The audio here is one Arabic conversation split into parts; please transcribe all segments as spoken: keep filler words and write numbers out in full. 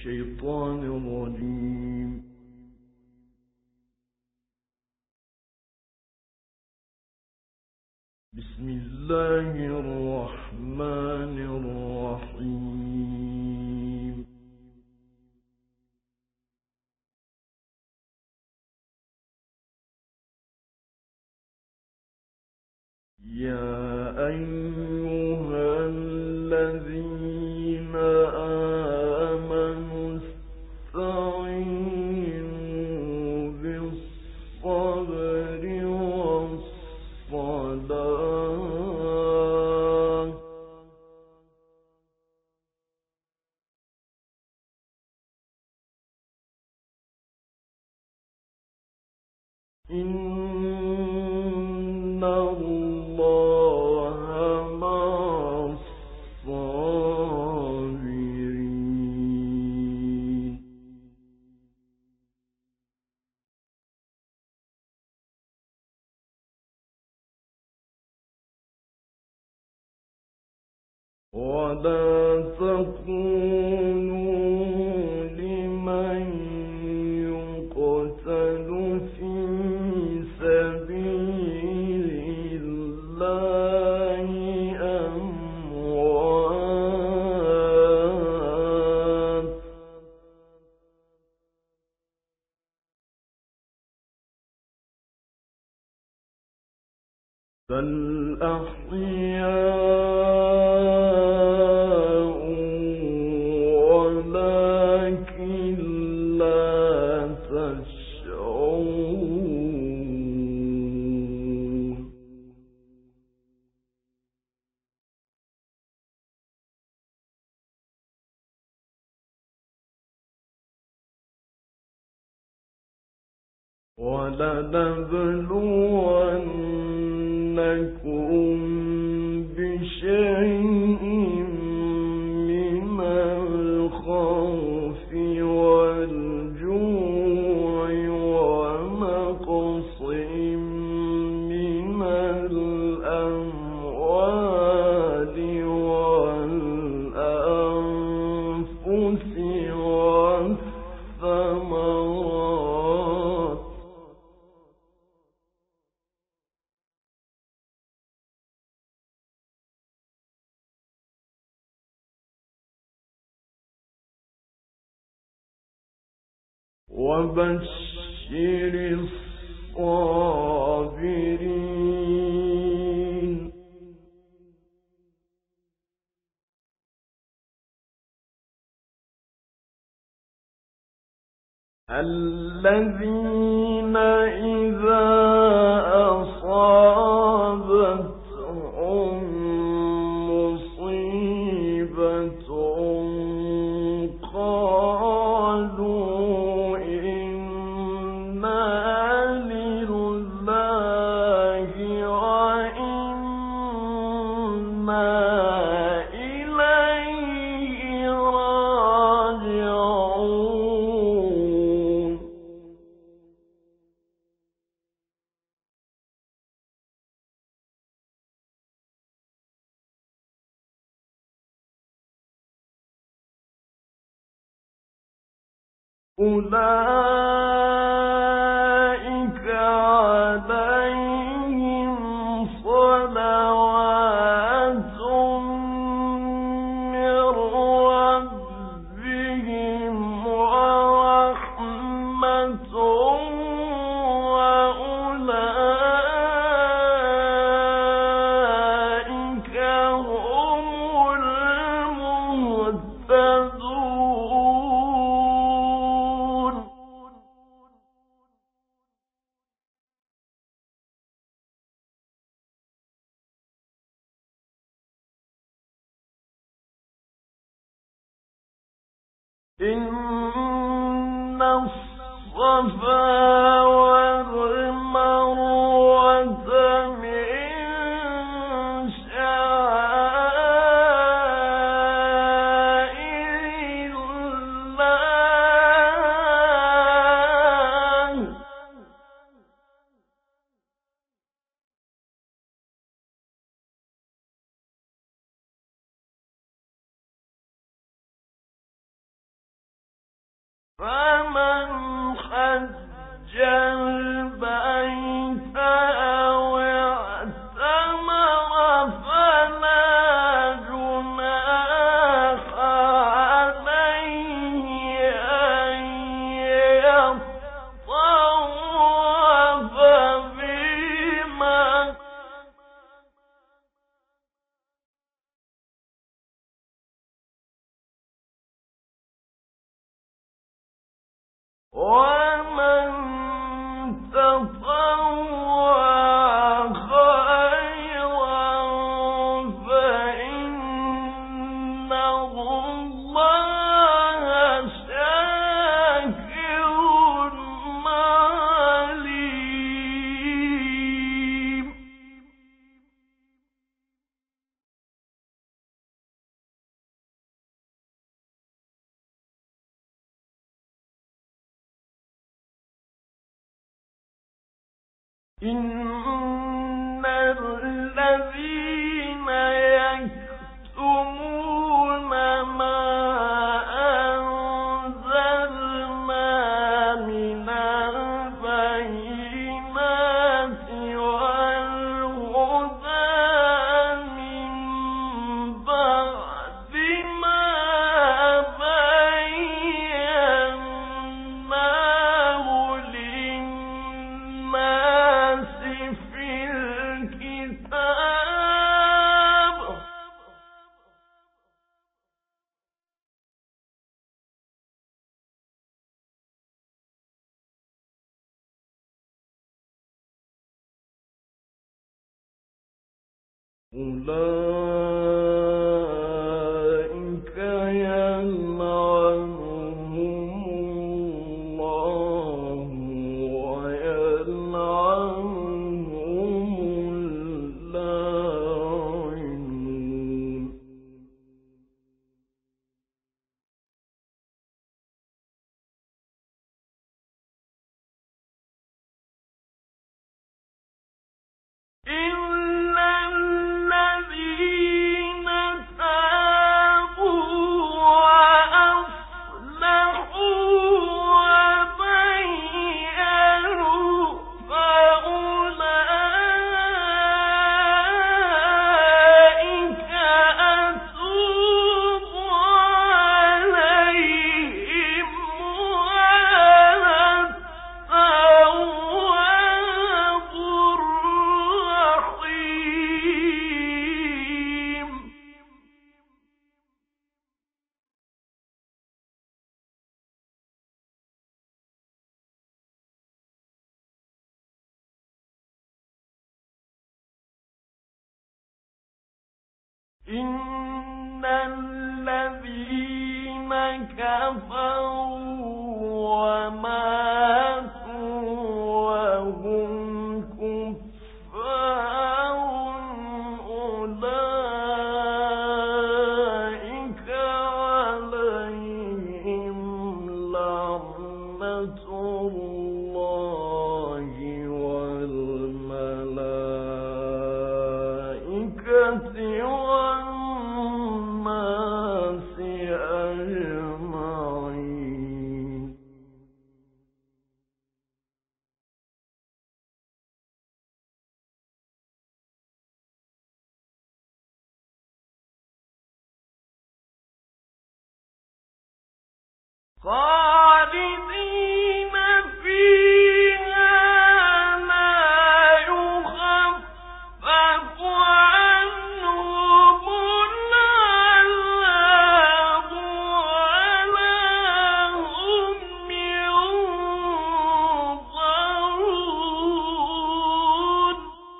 الشيطان الرجيم. بسم الله الرحمن الرحيم. يا أيها الذين آمنوا استعينوا بالصبر والصلاة إن الله مع الصابرين. ولا تقولوا لمن يقتل في سبيل الله أموات، بل أحياء ولكن لا تشعرون. ولنبلونكم بشيء من الخوف والجوع ونقص من الأموال والأنفس والثمرات، وبشر الصابرين الذين إذا أصابتهم مصيبة قالوا إنا لله وإنا إليه راجعون. أولئك عليهم صلوات من ربهم ورحمة وأولئك هم المهتدون. إن الصفا والمروة من شعائر الله، فمن حج البيت أو اعتمر فلا جناح عليه أن يطوف بهما ومن تطوع خيرا فإن الله شاكر عليم. إن الذين يكتمون ما أنزلنا من البينات والهدى من بعد ما بيناه للناس في الكتاب أولئك يلعنهم الله ويلعنهم اللاعنون. إلا الذين تابوا وأصلحوا وبينوا فأولئك أتوب عليهم وأنا التواب الرحيم. إن الذين كفروا وماتوا وهم كفار أولئك عليهم لعنة الله والملائكة والناس أجمعين. خالدين فيها لا يخفف عنهم العذاب ولا هم ينظرون.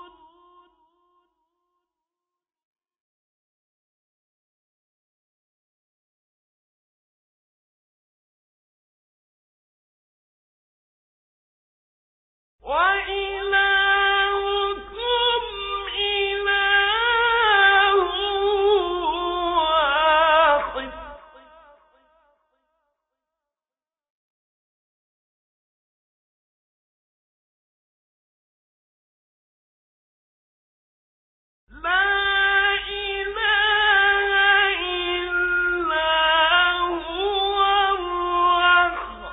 وإلهكم إله واحد لا إله إلا هو الرحمن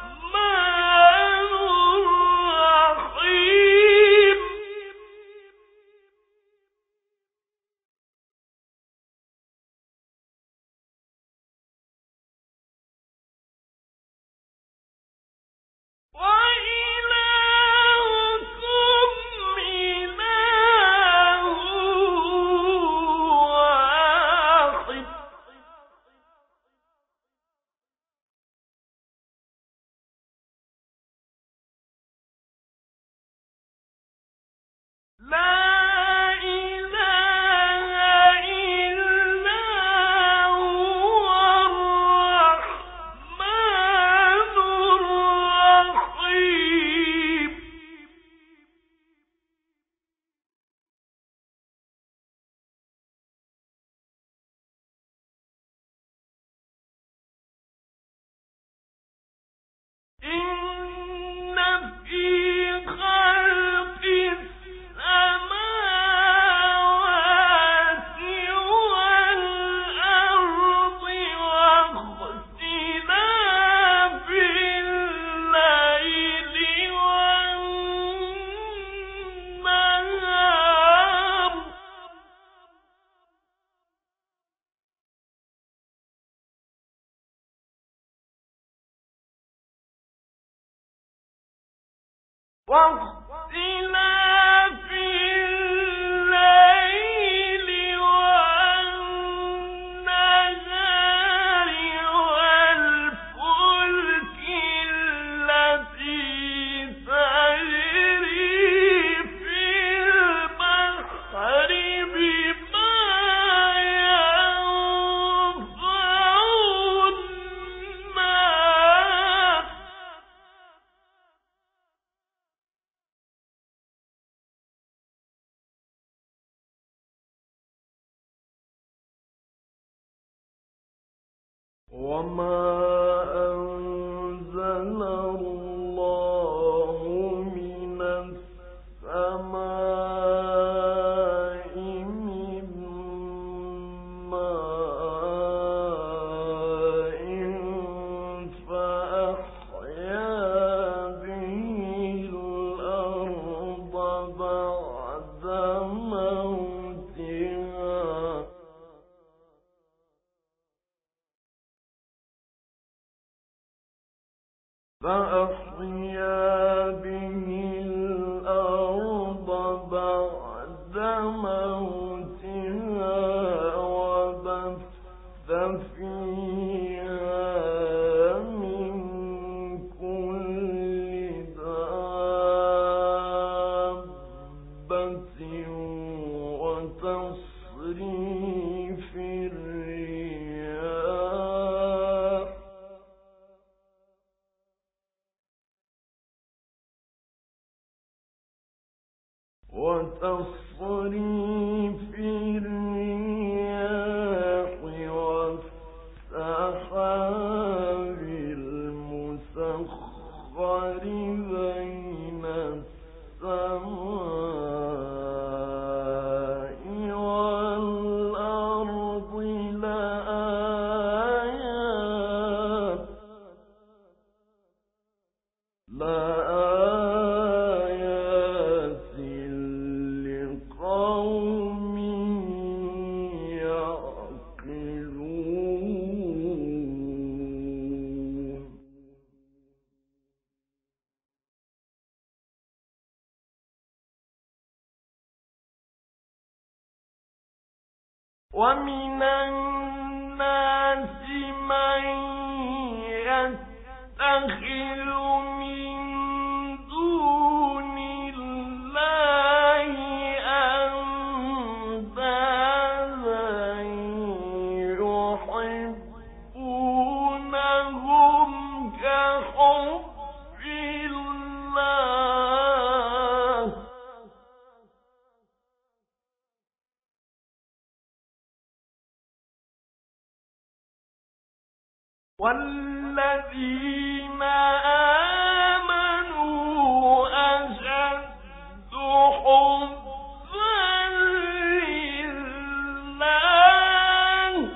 واختلاف الليل والنهار والفلك التي تجري في البحر بما ينفع الناس وما أنزل الله من السماء من ماء فأحيا به الأرض بعد موتها فأحيا به الأرض بعد موتها وبث فيها من كل دابة وتصريف الرياح وتصريف الرياح والسحاب المسخر بين السماء والأرض لآيات لآيات لقوم يعقلون ومن الناس من يتخذ من دون الله أندادا يحبونهم كحب الله والذين آمنوا أشد حبا لله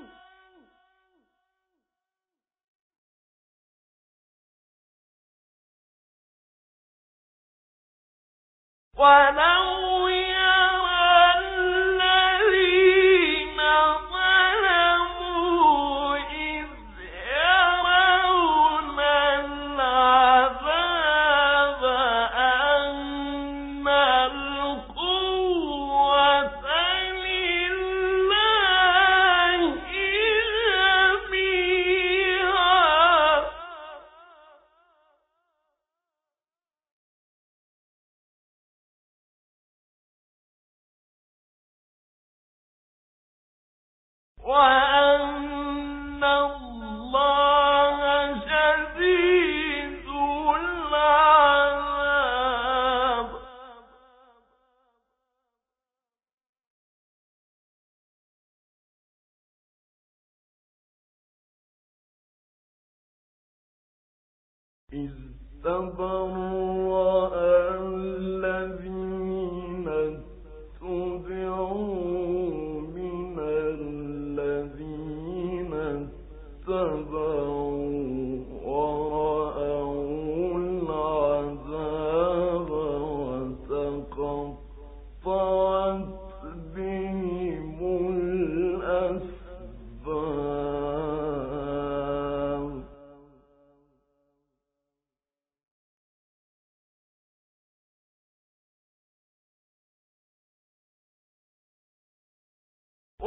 ولو يرى الذين ظلموا إذ يرون العذاب أن القوة لله جميعا وأن الله شديد العذاب إذ تبرأ الذين اتبعوا من الذين اتبعوا ورأوا العذاب وتقطعت بهم الأسباب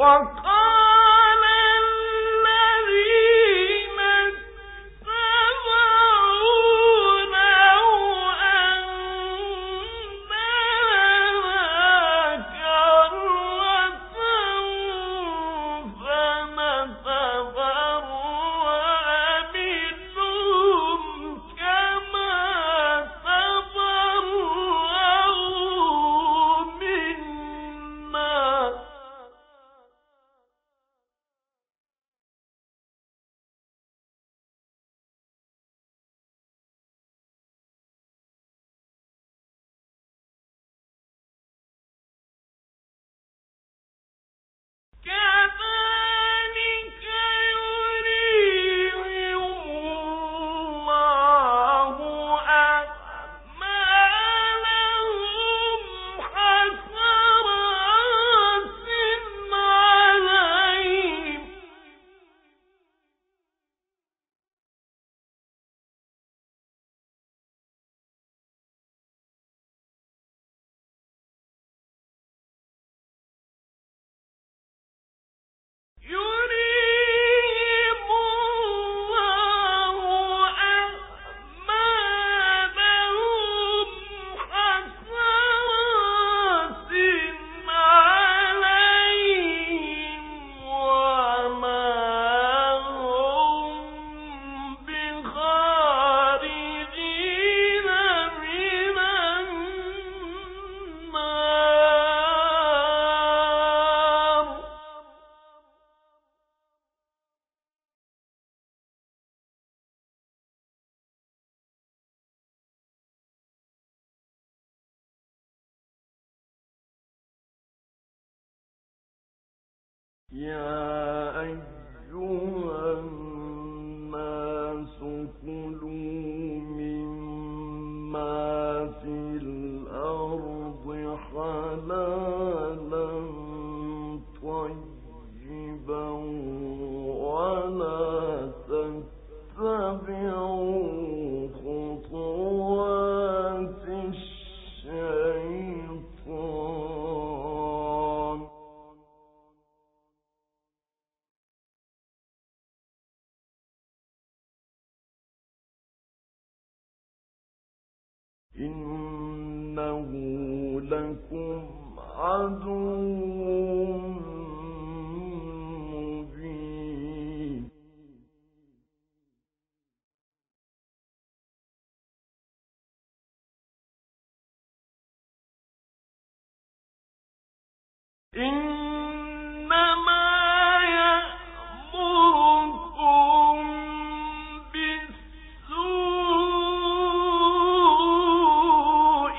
يا أيها الناس كلوا مما في الأرض حلالا طيبا ولا تتبعوا خطوات الشيطان إنه لكم عدو مبين إنما يأمركم بالسوء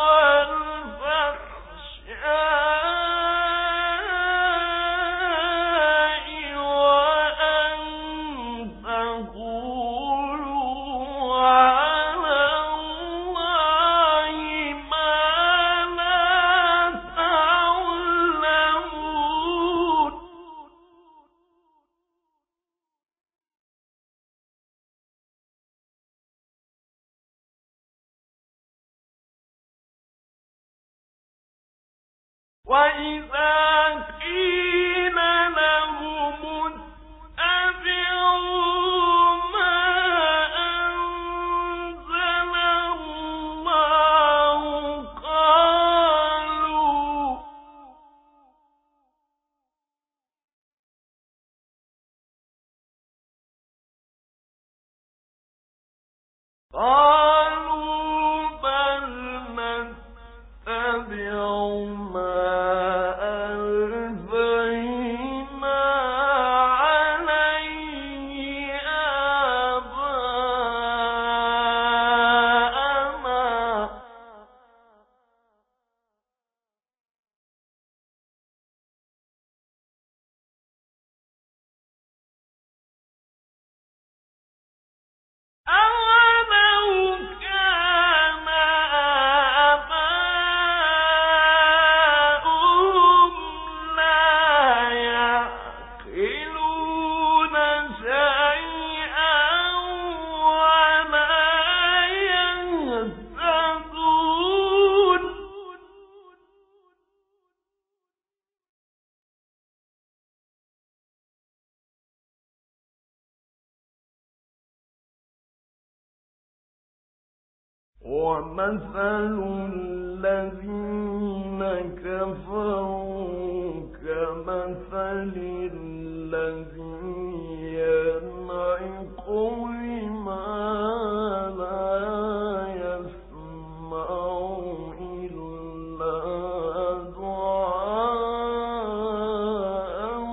والفحشاء وأن تقولوا على الله ما لا تعلمون وإذا قيل لهم اتبعوا ما أنزل الله قالوا قالوا بل نتبع ما ألفينا عليه آباءنا أولو ومثل الذين كفروا كمثل الذي ينعق بما لا يسمع إلا دعاء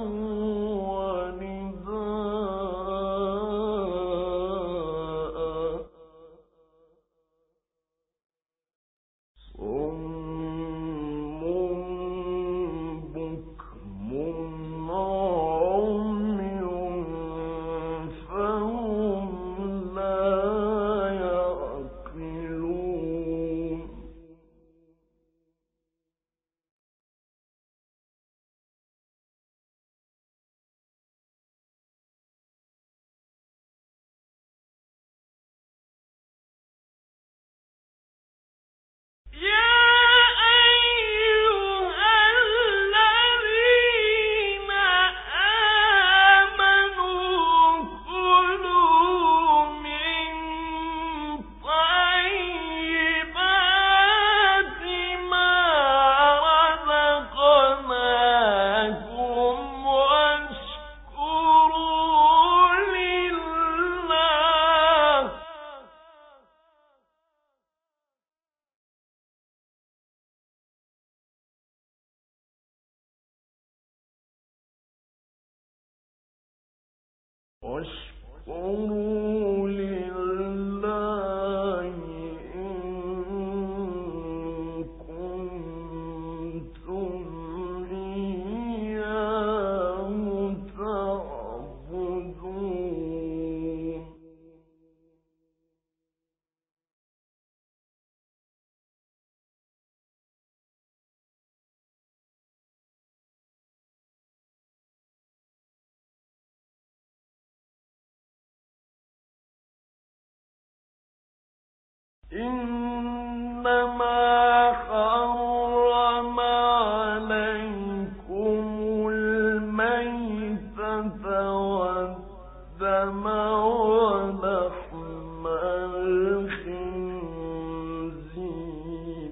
ونداء صم بكم عمي فهم لا يعقلون يا أيها الذين آمنوا كلوا من طيبات ما رزقناكم واشكروا لله واشكروا لله إن كنتم إياه تعبدون إنما حرم عليكم الميتة والدم ولحم الخنزير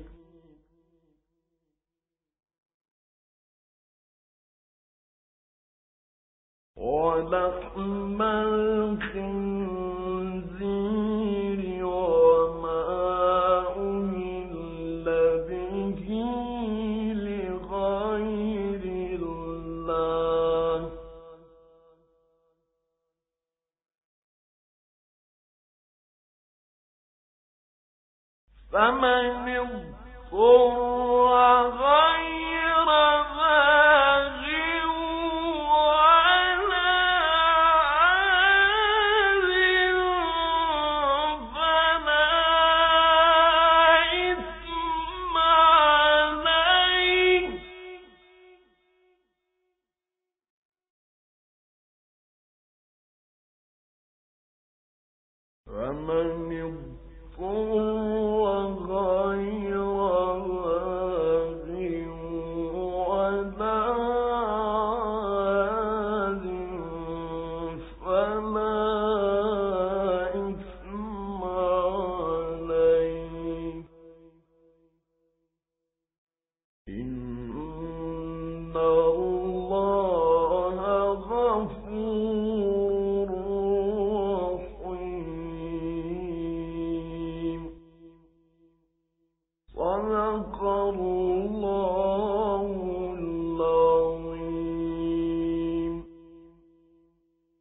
ولحم الخنزير وما أهل به لغير الله فمن اضطر غير باغ ولا عاد فلا إثم عليه فمن اضطر